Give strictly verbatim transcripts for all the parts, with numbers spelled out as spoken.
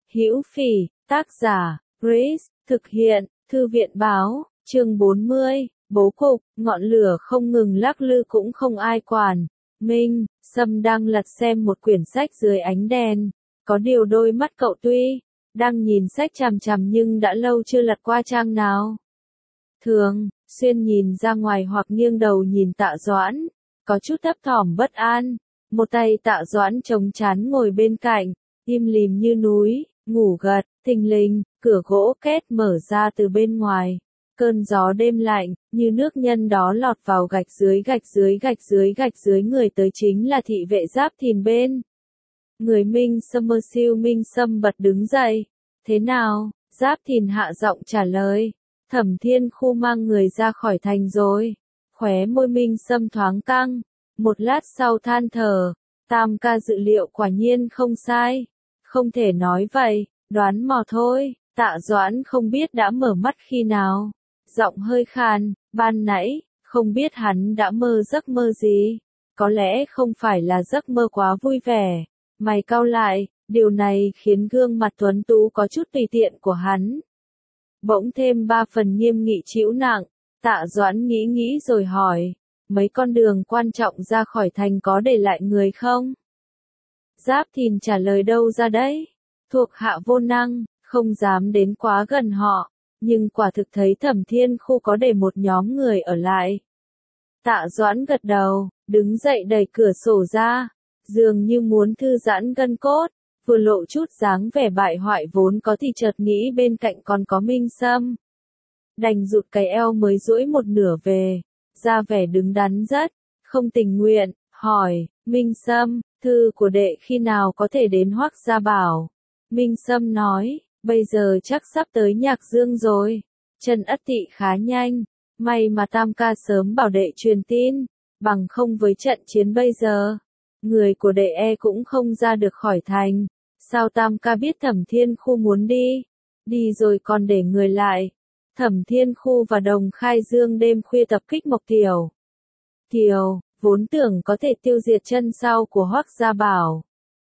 Hữu Phỉ, tác giả, Grace, thực hiện, Thư viện báo, chương bốn mươi, bố cục, ngọn lửa không ngừng lắc lư cũng không ai quản. Minh, Sâm đang lật xem một quyển sách dưới ánh đèn, có điều đôi mắt cậu tuy đang nhìn sách chằm chằm nhưng đã lâu chưa lật qua trang nào. Thường, xuyên nhìn ra ngoài hoặc nghiêng đầu nhìn Tạ Doãn, có chút thấp thỏm bất an. Một tay Tạ Doãn chống trán ngồi bên cạnh, im lìm như núi, ngủ gật, thình lình, cửa gỗ két mở ra từ bên ngoài. Cơn gió đêm lạnh, như nước nhân đó lọt vào gạch dưới gạch dưới gạch dưới gạch dưới người tới chính là thị vệ Giáp Thìn bên. Người Minh Sâm mơ siêu Minh Sâm bật đứng dậy. Thế nào? Giáp Thìn hạ giọng trả lời. Thẩm Thiên Khu mang người ra khỏi thành rồi. Khóe môi Minh Sâm thoáng căng. Một lát sau than thở. Tam ca dự liệu quả nhiên không sai. Không thể nói vậy, đoán mò thôi. Tạ Doãn không biết đã mở mắt khi nào. Giọng hơi khàn, ban nãy, không biết hắn đã mơ giấc mơ gì. Có lẽ không phải là giấc mơ quá vui vẻ. Mày cau lại, điều này khiến gương mặt tuấn tú có chút tùy tiện của hắn bỗng thêm ba phần nghiêm nghị trĩu nặng. Tạ Doãn nghĩ nghĩ rồi hỏi, mấy con đường quan trọng ra khỏi thành có để lại người không? Giáp Thìn trả lời đâu ra đấy, thuộc hạ vô năng, không dám đến quá gần họ, nhưng quả thực thấy Thẩm Thiên Khu có để một nhóm người ở lại. Tạ Doãn gật đầu, đứng dậy đẩy cửa sổ ra, dường như muốn thư giãn gân cốt, vừa lộ chút dáng vẻ bại hoại vốn có thì chợt nghĩ bên cạnh còn có Minh Sâm. Đành rụt cái eo mới duỗi một nửa về, ra vẻ đứng đắn rất, không tình nguyện, hỏi, Minh Sâm, thư của đệ khi nào có thể đến Hoắc Gia Bảo? Minh Sâm nói, bây giờ chắc sắp tới Nhạc Dương rồi. Trần Ất Tị khá nhanh, may mà Tam ca sớm bảo đệ truyền tin, bằng không với trận chiến bây giờ, người của đệ e cũng không ra được khỏi thành. Sao Tam ca biết Thẩm Thiên Khu muốn đi? Đi rồi còn để người lại. Thẩm Thiên Khu và Đồng Khai Dương đêm khuya tập kích Mộc Tiểu. Kiều, vốn tưởng có thể tiêu diệt chân sau của Hoắc Gia Bảo.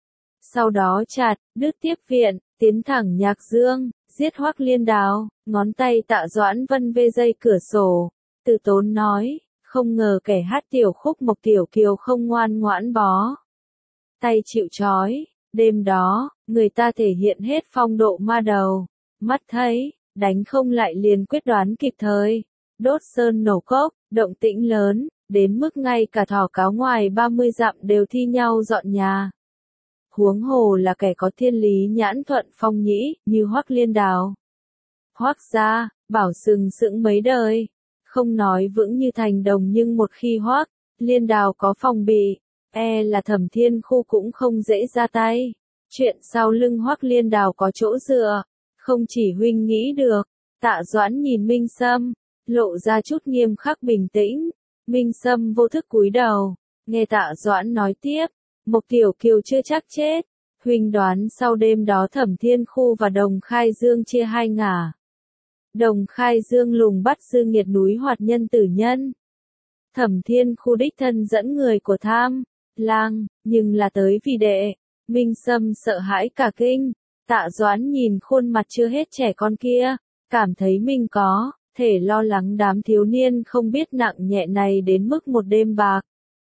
Sau đó chặt, đứt tiếp viện, tiến thẳng Nhạc Dương, giết Hoắc Liên Đào. Ngón tay Tạ Doãn vân vê dây cửa sổ, từ tốn nói, không ngờ kẻ hát tiểu khúc Mộc Tiểu Kiều không ngoan ngoãn bó tay chịu trói. Đêm đó, người ta thể hiện hết phong độ ma đầu, mắt thấy, đánh không lại liền quyết đoán kịp thời, đốt sơn nổ cốc, động tĩnh lớn, đến mức ngay cả thỏ cáo ngoài ba mươi dặm đều thi nhau dọn nhà. Huống hồ là kẻ có thiên lý nhãn thuận phong nhĩ, như Hoắc Liên Đào. Hoắc gia, Bảo sừng sững mấy đời, không nói vững như thành đồng nhưng một khi Hoắc Liên Đào có phòng bị, e là Thẩm Thiên Khu cũng không dễ ra tay. Chuyện sau lưng Hoắc Liên Đào có chỗ dựa, không chỉ huynh nghĩ được. Tạ Doãn nhìn Minh Sâm, lộ ra chút nghiêm khắc bình tĩnh. Minh Sâm vô thức cúi đầu, nghe Tạ Doãn nói tiếp, Mộc Tiểu Kiều chưa chắc chết. Huynh đoán sau đêm đó Thẩm Thiên Khu và Đồng Khai Dương chia hai ngả. Đồng Khai Dương lùng bắt Dư Nghiệt núi Hoạt Nhân tử nhân. Thẩm Thiên Khu đích thân dẫn người của Tham Lang, nhưng là tới vì đệ. Minh Sâm sợ hãi cả kinh. Tạ Doãn nhìn khuôn mặt chưa hết trẻ con kia, cảm thấy mình có thể lo lắng đám thiếu niên không biết nặng nhẹ này đến mức một đêm bạc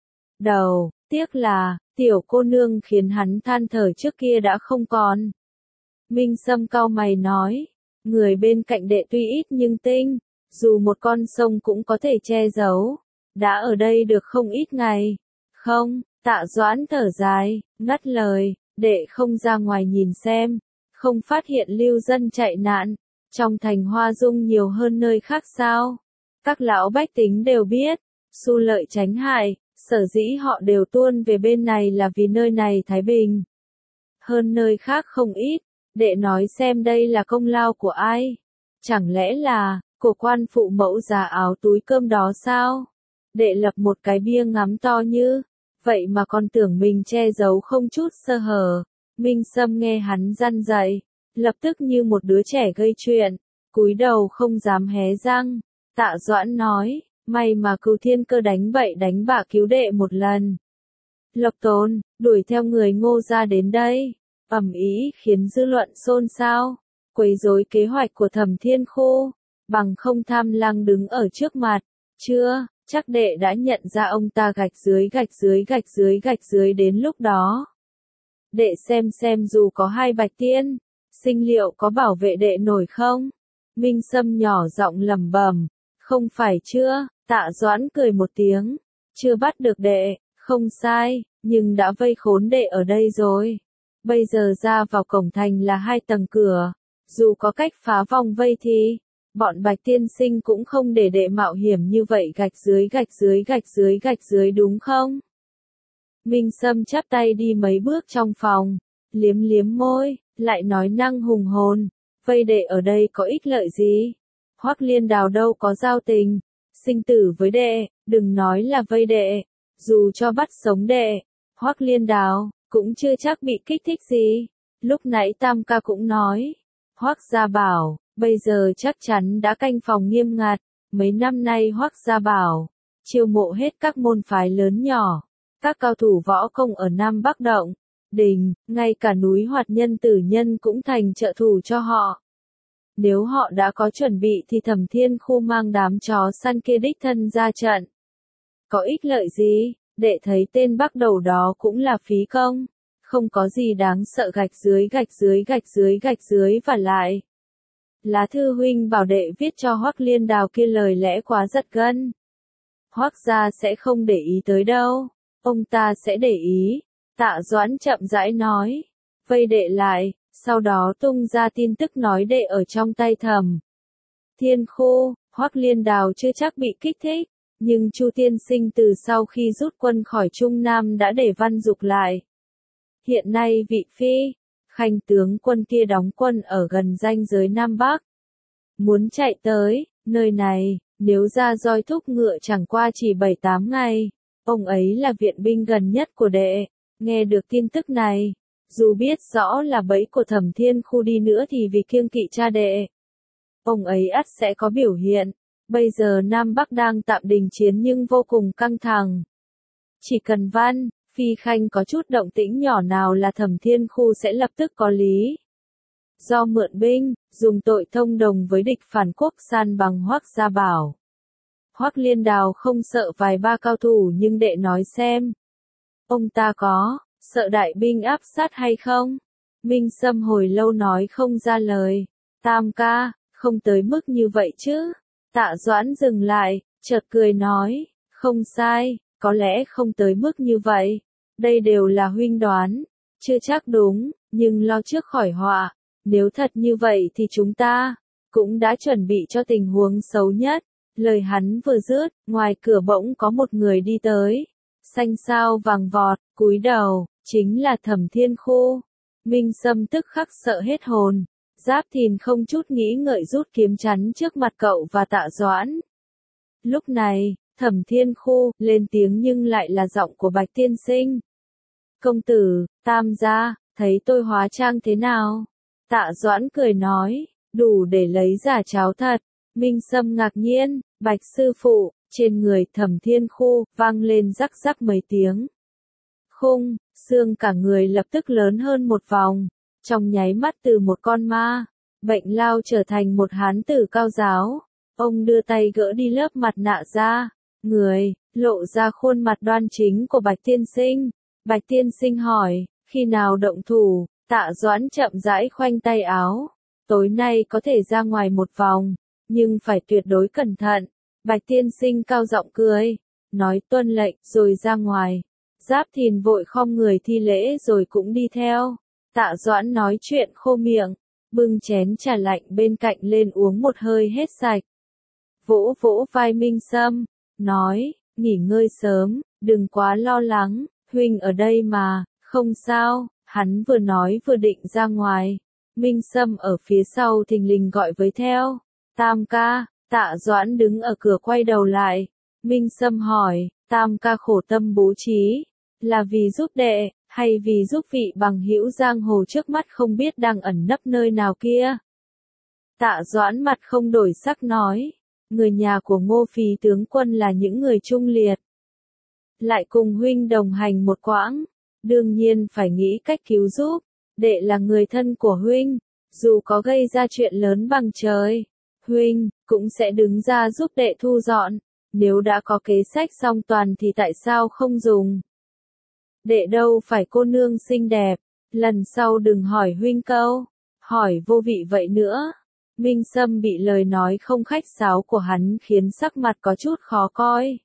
đầu. Tiếc là tiểu cô nương khiến hắn than thở trước kia đã không còn. Minh Sâm cau mày nói, người bên cạnh đệ tuy ít nhưng tinh, dù một con sông cũng có thể che giấu. Đã ở đây được không ít ngày. Không, Tạ Doãn thở dài, ngắt lời, đệ không ra ngoài nhìn xem, không phát hiện lưu dân chạy nạn, trong thành Hoa Dung nhiều hơn nơi khác sao? Các lão bách tính đều biết, xu lợi tránh hại, sở dĩ họ đều tuôn về bên này là vì nơi này thái bình hơn nơi khác không ít. Đệ nói xem đây là công lao của ai? Chẳng lẽ là của quan phụ mẫu già áo túi cơm đó sao? Đệ lập một cái bia ngắm to như vậy mà còn tưởng mình che giấu không chút sơ hở. Minh Sâm nghe hắn răn dạy, lập tức như một đứa trẻ gây chuyện, cúi đầu không dám hé răng. Tạ Doãn nói, may mà Cửu Thiên Cơ đánh bậy đánh bạ cứu đệ một lần. Lộc Tồn, đuổi theo người Ngô gia đến đây. ầm ĩ khiến dư luận xôn xao, quấy rối kế hoạch của Thẩm Thiên Khu, bằng không Tham Lăng đứng ở trước mặt, chưa, chắc đệ đã nhận ra ông ta gạch dưới gạch dưới gạch dưới gạch dưới đến lúc đó. Đệ xem xem dù có hai bạch tiên, sinh liệu có bảo vệ đệ nổi không? Minh Sâm nhỏ giọng lẩm bẩm, không phải chưa, Tạ Doãn cười một tiếng, chưa bắt được đệ, không sai, nhưng đã vây khốn đệ ở đây rồi. Bây giờ ra vào cổng thành là hai tầng cửa, dù có cách phá vòng vây thì, bọn bạch tiên sinh cũng không để đệ mạo hiểm như vậy gạch dưới gạch dưới gạch dưới gạch dưới đúng không? Minh Sâm chắp tay đi mấy bước trong phòng, liếm liếm môi, lại nói năng hùng hồn, vây đệ ở đây có ích lợi gì? Hoắc Liên Đào đâu có giao tình, sinh tử với đệ, đừng nói là vây đệ, dù cho bắt sống đệ, Hoắc Liên Đào cũng chưa chắc bị kích thích gì. Lúc nãy Tam ca cũng nói, Hoắc Gia Bảo bây giờ chắc chắn đã canh phòng nghiêm ngặt, mấy năm nay Hoắc Gia Bảo chiêu mộ hết các môn phái lớn nhỏ, các cao thủ võ công ở Nam Bắc Động, Đình, ngay cả núi Hoạt Nhân Tử Nhân cũng thành trợ thủ cho họ. Nếu họ đã có chuẩn bị thì Thẩm Thiên Khu mang đám chó săn kia đích thân ra trận. Có ích lợi gì, đệ thấy tên Bắc Đầu đó cũng là phí công, không có gì đáng sợ gạch dưới gạch dưới gạch dưới gạch dưới và lại. Lá thư huynh bảo đệ viết cho Hoắc Liên Đào kia lời lẽ quá giật gân. Hoắc gia sẽ không để ý tới đâu, ông ta sẽ để ý. Tạ Doãn chậm rãi nói, vây đệ lại, sau đó tung ra tin tức nói đệ ở trong tay Thẩm Thiên Khu. Hoắc Liên Đào chưa chắc bị kích thích, nhưng Chu tiên sinh từ sau khi rút quân khỏi Trung Nam đã để văn dục lại. Hiện nay vị phi, khanh tướng quân kia đóng quân ở gần ranh giới Nam Bắc. Muốn chạy tới, nơi này, nếu ra roi thúc ngựa chẳng qua chỉ bảy tám ngày, ông ấy là viện binh gần nhất của đệ. Nghe được tin tức này, dù biết rõ là bẫy của Thẩm Thiên Khu đi nữa thì vì kiêng kỵ cha đệ, ông ấy ắt sẽ có biểu hiện. Bây giờ Nam Bắc đang tạm đình chiến nhưng vô cùng căng thẳng. Chỉ cần Văn, Phi Khanh có chút động tĩnh nhỏ nào là Thẩm Thiên Khu sẽ lập tức có lý do mượn binh, dùng tội thông đồng với địch phản quốc san bằng Hoắc Gia Bảo. Hoắc Liên Đào không sợ vài ba cao thủ nhưng đệ nói xem. Ông ta có, sợ đại binh áp sát hay không? Minh Sâm hồi lâu nói không ra lời. Tam ca, không tới mức như vậy chứ. Tạ Doãn dừng lại, chợt cười nói, không sai, có lẽ không tới mức như vậy. Đây đều là huynh đoán, chưa chắc đúng, nhưng lo trước khỏi họa. Nếu thật như vậy thì chúng ta cũng đã chuẩn bị cho tình huống xấu nhất. Lời hắn vừa dứt, ngoài cửa bỗng có một người đi tới. Xanh xao vàng vọt, cúi đầu, chính là Thẩm Thiên Khu. Minh Sâm tức khắc sợ hết hồn. Giáp Thìn không chút nghĩ ngợi rút kiếm chắn trước mặt cậu và Tạ Doãn. Lúc này, Thẩm Thiên Khu lên tiếng nhưng lại là giọng của Bạch tiên sinh. Công tử, Tam gia, thấy tôi hóa trang thế nào? Tạ Doãn cười nói, đủ để lấy giả cháo thật. Minh Sâm ngạc nhiên, Bạch sư phụ, trên người Thẩm Thiên Khu vang lên rắc rắc mấy tiếng. Khung, xương cả người lập tức lớn hơn một vòng, trong nháy mắt từ một con ma bệnh lao trở thành một hán tử cao giáo. Ông đưa tay gỡ đi lớp mặt nạ ra, người lộ ra khuôn mặt đoan chính của Bạch tiên sinh. Bạch tiên sinh hỏi, khi nào động thủ? Tạ Doãn chậm rãi khoanh tay áo. Tối nay có thể ra ngoài một vòng, nhưng phải tuyệt đối cẩn thận. Bạch tiên sinh cao giọng cười, nói tuân lệnh rồi ra ngoài. Giáp Thìn vội khom người thi lễ rồi cũng đi theo. Tạ Doãn nói chuyện khô miệng, bưng chén trà lạnh bên cạnh lên uống một hơi hết sạch. Vỗ vỗ vai Minh Sâm, nói, nghỉ ngơi sớm, đừng quá lo lắng, huynh ở đây mà, không sao. Hắn vừa nói vừa định ra ngoài. Minh Sâm ở phía sau thình lình gọi với theo. Tam ca. Tạ Doãn đứng ở cửa quay đầu lại. Minh Sâm hỏi, Tam ca khổ tâm bố trí, là vì giúp đệ, hay vì giúp vị bằng hữu giang hồ trước mắt không biết đang ẩn nấp nơi nào kia? Tạ Doãn mặt không đổi sắc nói, người nhà của Ngô Phí tướng quân là những người trung liệt, lại cùng huynh đồng hành một quãng, đương nhiên phải nghĩ cách cứu giúp. đệ là người thân của huynh, dù có gây ra chuyện lớn bằng trời, huynh cũng sẽ đứng ra giúp đệ thu dọn, nếu đã có kế sách song toàn thì tại sao không dùng. Đệ đâu phải cô nương xinh đẹp, lần sau đừng hỏi huynh câu, hỏi vô vị vậy nữa. Minh Sâm bị lời nói không khách sáo của hắn khiến sắc mặt có chút khó coi.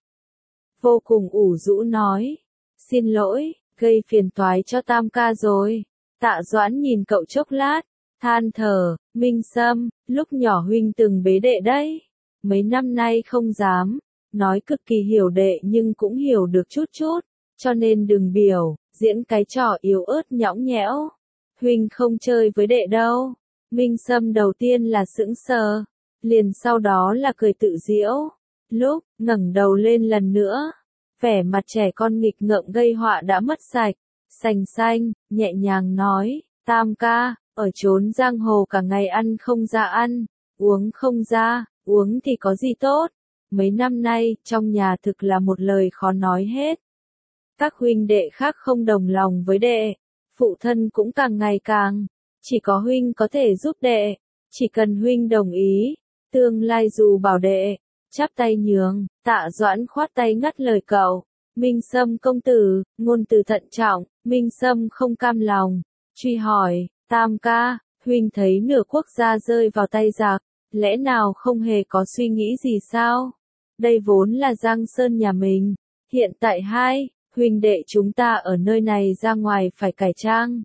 Vô cùng ủ rũ nói, xin lỗi, gây phiền toái cho Tam ca rồi. Tạ Doãn nhìn cậu chốc lát, than thở, Minh Sâm, lúc nhỏ huynh từng bế đệ đấy. Mấy năm nay không dám, nói cực kỳ hiểu đệ nhưng cũng hiểu được chút chút, cho nên đừng biểu, diễn cái trò yếu ớt nhõng nhẽo. Huynh không chơi với đệ đâu. Minh Sâm đầu tiên là sững sờ, liền sau đó là cười tự giễu. Lúc ngẩng đầu lên lần nữa, vẻ mặt trẻ con nghịch ngợm gây họa đã mất sạch, sành xanh, nhẹ nhàng nói, Tam ca, ở chốn giang hồ cả ngày ăn không ra ăn, uống không ra, uống thì có gì tốt. Mấy năm nay, trong nhà thực là một lời khó nói hết. Các huynh đệ khác không đồng lòng với đệ, phụ thân cũng càng ngày càng, chỉ có huynh có thể giúp đệ, chỉ cần huynh đồng ý, tương lai dù bảo đệ, chắp tay nhường. Tạ Doãn khoát tay ngắt lời cậu, Minh Sâm công tử, ngôn từ thận trọng. Minh Sâm không cam lòng, truy hỏi, Tam ca, huynh thấy nửa quốc gia rơi vào tay giặc, lẽ nào không hề có suy nghĩ gì sao? Đây vốn là Giang Sơn nhà mình, hiện tại hai, huynh đệ chúng ta ở nơi này ra ngoài phải cải trang.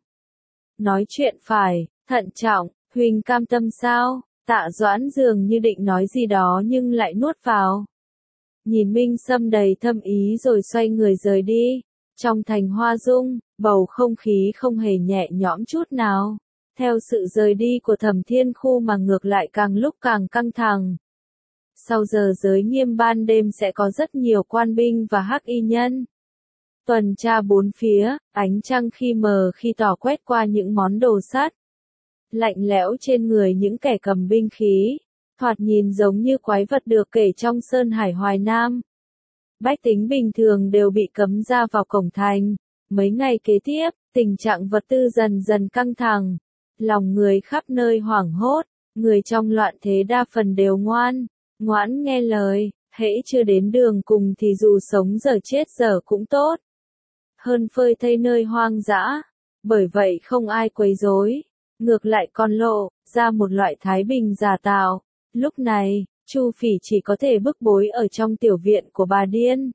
Nói chuyện phải, thận trọng, huynh cam tâm sao? Tạ Doãn dường như định nói gì đó nhưng lại nuốt vào. Nhìn Minh Sâm đầy thâm ý rồi xoay người rời đi. Trong thành Hoa Dung, bầu không khí không hề nhẹ nhõm chút nào. Theo sự rời đi của Thẩm Thiên Khu mà ngược lại càng lúc càng căng thẳng. Sau giờ giới nghiêm ban đêm sẽ có rất nhiều quan binh và hắc y nhân tuần tra bốn phía, ánh trăng khi mờ khi tỏ quét qua những món đồ sắt lạnh lẽo trên người những kẻ cầm binh khí, thoạt nhìn giống như quái vật được kể trong Sơn Hải Hoài Nam. Bách tính bình thường đều bị cấm ra vào cổng thành. Mấy ngày kế tiếp, tình trạng vật tư dần dần căng thẳng, lòng người khắp nơi hoảng hốt, người trong loạn thế đa phần đều ngoan, ngoãn nghe lời, hễ chưa đến đường cùng thì dù sống giờ chết giờ cũng tốt. Hơn phơi thây nơi hoang dã, bởi vậy không ai quấy rối, ngược lại còn lộ ra một loại thái bình giả tạo. Lúc này, Chu Phỉ chỉ có thể bức bối ở trong tiểu viện của bà điên.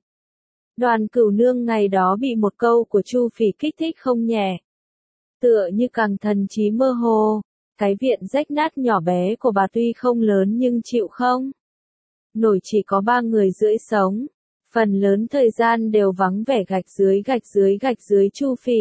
Đoàn Cửu Nương ngày đó bị một câu của Chu Phỉ kích thích không nhẹ. Tựa như càng thần trí mơ hồ, cái viện rách nát nhỏ bé của bà tuy không lớn nhưng chịu không nổi chỉ có ba người rưỡi sống. Phần lớn thời gian đều vắng vẻ gạch dưới gạch dưới gạch dưới Chu Phỉ.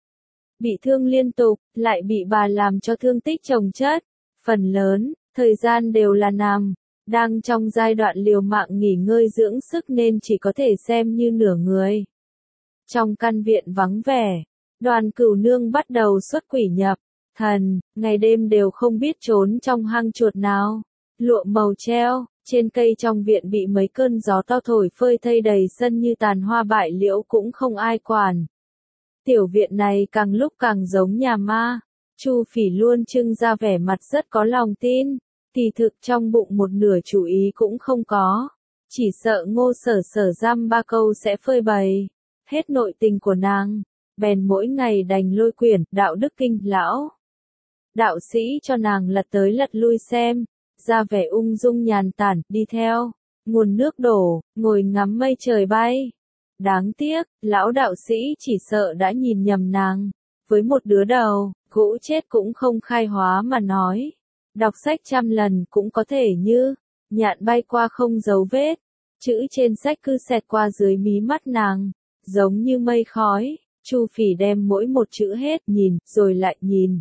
Bị thương liên tục, lại bị bà làm cho thương tích chồng chất. Phần lớn, thời gian đều là nằm, đang trong giai đoạn liều mạng nghỉ ngơi dưỡng sức nên chỉ có thể xem như nửa người. Trong căn viện vắng vẻ, Đoàn Cửu Nương bắt đầu xuất quỷ nhập thần, ngày đêm đều không biết trốn trong hang chuột nào. Lụa màu treo trên cây trong viện bị mấy cơn gió to thổi phơi thây đầy sân như tàn hoa bại liễu cũng không ai quản. Tiểu viện này càng lúc càng giống nhà ma. Chu Phỉ luôn trưng ra vẻ mặt rất có lòng tin, kỳ thực trong bụng một nửa chủ ý cũng không có. Chỉ sợ Ngô Sở Sở giam ba câu sẽ phơi bày hết nội tình của nàng, bèn mỗi ngày đành lôi quyển đạo đức kinh lão đạo sĩ cho nàng lật tới lật lui xem, ra vẻ ung dung nhàn tản, đi theo nguồn nước đổ, ngồi ngắm mây trời bay. Đáng tiếc, lão đạo sĩ chỉ sợ đã nhìn nhầm nàng, với một đứa đầu, gỗ chết cũng không khai hóa mà nói. Đọc sách trăm lần cũng có thể như, nhạn bay qua không dấu vết, chữ trên sách cứ xẹt qua dưới mí mắt nàng, giống như mây khói. Chu Phỉ đem mỗi một chữ hết, nhìn, rồi lại nhìn.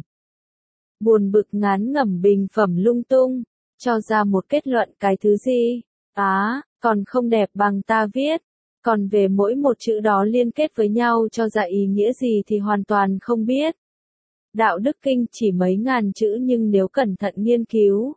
Buồn bực ngán ngẩm bình phẩm lung tung, cho ra một kết luận cái thứ gì? Á, à, còn không đẹp bằng ta viết. Còn về mỗi một chữ đó liên kết với nhau cho ra ý nghĩa gì thì hoàn toàn không biết. Đạo đức kinh chỉ mấy ngàn chữ nhưng nếu cẩn thận nghiên cứu,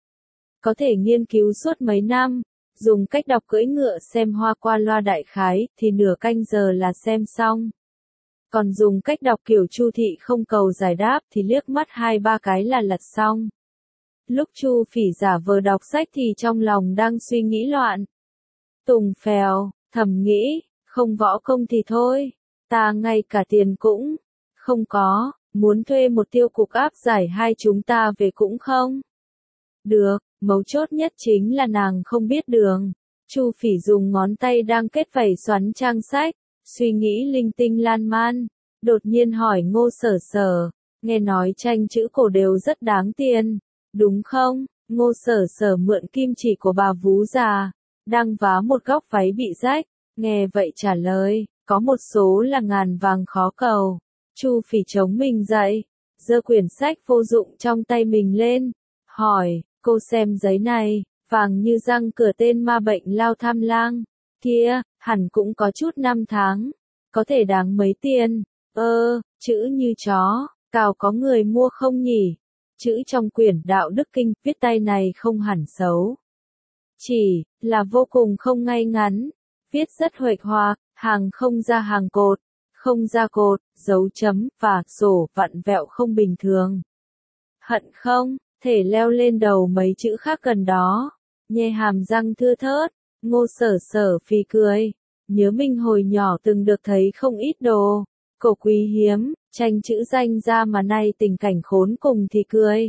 có thể nghiên cứu suốt mấy năm, dùng cách đọc cưỡi ngựa xem hoa qua loa đại khái, thì nửa canh giờ là xem xong. Còn dùng cách đọc kiểu Chu thị không cầu giải đáp thì liếc mắt hai ba cái là lật xong. Lúc Chu Phỉ giả vờ đọc sách thì trong lòng đang suy nghĩ loạn. Tùng phèo, thầm nghĩ, không võ công thì thôi, ta ngay cả tiền cũng không có, muốn thuê một tiêu cục áp giải hai chúng ta về cũng không được, mấu chốt nhất chính là nàng không biết đường. Chu Phỉ dùng ngón tay đang kết vảy xoắn trang sách, suy nghĩ linh tinh lan man, đột nhiên hỏi Ngô Sở Sở, nghe nói tranh chữ cổ đều rất đáng tiền, đúng không? Ngô Sở Sở mượn kim chỉ của bà vú già, đang vá một góc váy bị rách, nghe vậy trả lời, có một số là ngàn vàng khó cầu. Chu Phỉ chống mình dậy, giơ quyển sách vô dụng trong tay mình lên, hỏi, cô xem giấy này, vàng như răng cửa tên ma bệnh Lao Tham Lang, kia, hẳn cũng có chút năm tháng, có thể đáng mấy tiền, ơ, chữ như chó, cào có người mua không nhỉ? Chữ trong quyển Đạo Đức Kinh, viết tay này không hẳn xấu. Chỉ là vô cùng không ngay ngắn, viết rất huệch hoa, hàng không ra hàng cột, không ra cột, dấu chấm, và sổ vặn vẹo không bình thường. Hận không, thể leo lên đầu mấy chữ khác gần đó, nhe hàm răng thưa thớt, Ngô Sở Sở phì cười, nhớ mình hồi nhỏ từng được thấy không ít đồ, cổ quý hiếm, tranh chữ danh ra mà nay tình cảnh khốn cùng thì cười.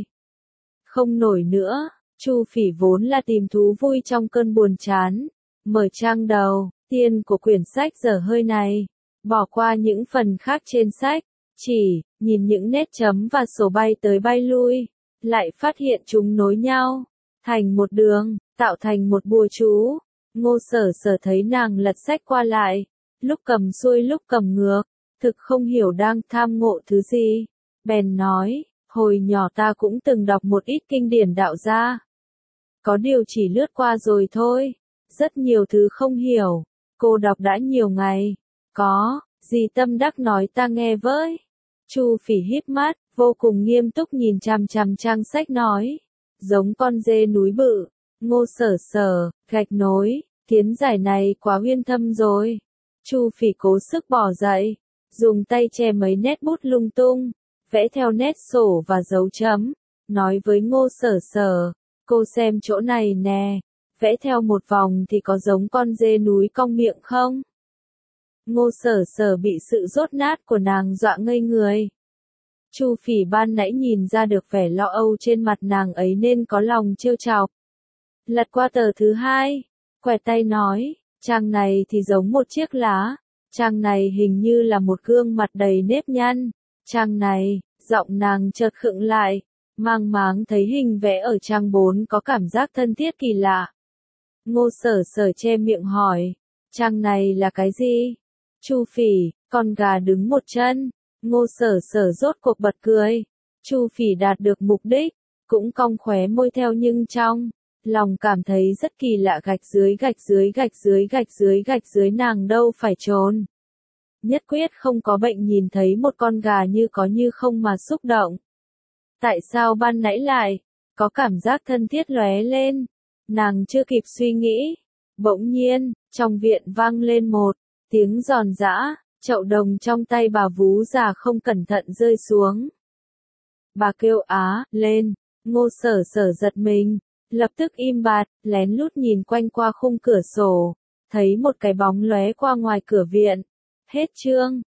Không nổi nữa, Chu Phỉ vốn là tìm thú vui trong cơn buồn chán, mở trang đầu, tiên của quyển sách dở hơi này, bỏ qua những phần khác trên sách, chỉ nhìn những nét chấm và sổ bay tới bay lui, lại phát hiện chúng nối nhau, thành một đường, tạo thành một bùa chú. Ngô Sở Sở thấy nàng lật sách qua lại, lúc cầm xuôi lúc cầm ngược, thực không hiểu đang tham ngộ thứ gì, bèn nói, hồi nhỏ ta cũng từng đọc một ít kinh điển đạo gia. Có điều chỉ lướt qua rồi thôi, rất nhiều thứ không hiểu, cô đọc đã nhiều ngày, có, gì tâm đắc nói ta nghe với. Chu Phỉ híp mắt, vô cùng nghiêm túc nhìn chằm chằm trang sách nói, giống con dê núi bự. Ngô Sở Sở, gạch nối, kiến giải này quá uyên thâm rồi. Chu Phỉ cố sức bỏ dậy, dùng tay che mấy nét bút lung tung, vẽ theo nét sổ và dấu chấm, nói với Ngô Sở Sở, cô xem chỗ này nè, vẽ theo một vòng thì có giống con dê núi cong miệng không? Ngô Sở Sở bị sự dốt nát của nàng dọa ngây người. Chu Phỉ ban nãy nhìn ra được vẻ lo âu trên mặt nàng ấy nên có lòng trêu chọc. Lật qua tờ thứ hai, quẹt tay nói, trang này thì giống một chiếc lá, trang này hình như là một gương mặt đầy nếp nhăn, trang này, giọng nàng chợt khựng lại, mang máng thấy hình vẽ ở trang bốn có cảm giác thân thiết kỳ lạ. Ngô Sở Sở che miệng hỏi, trang này là cái gì? Chu Phỉ, con gà đứng một chân. Ngô Sở Sở rốt cuộc bật cười. Chu Phỉ đạt được mục đích, cũng cong khóe môi theo nhưng trong lòng cảm thấy rất kỳ lạ, gạch dưới gạch dưới gạch dưới gạch dưới gạch dưới nàng đâu phải trốn. Nhất quyết không có bệnh nhìn thấy một con gà như có như không mà xúc động. Tại sao ban nãy lại có cảm giác thân thiết lóe lên? Nàng chưa kịp suy nghĩ, bỗng nhiên, trong viện vang lên một tiếng giòn giã, chậu đồng trong tay bà vú già không cẩn thận rơi xuống. Bà kêu á lên, Ngô Sở Sở giật mình, lập tức im bặt, lén lút nhìn quanh qua khung cửa sổ, thấy một cái bóng lóe qua ngoài cửa viện. Hết chương.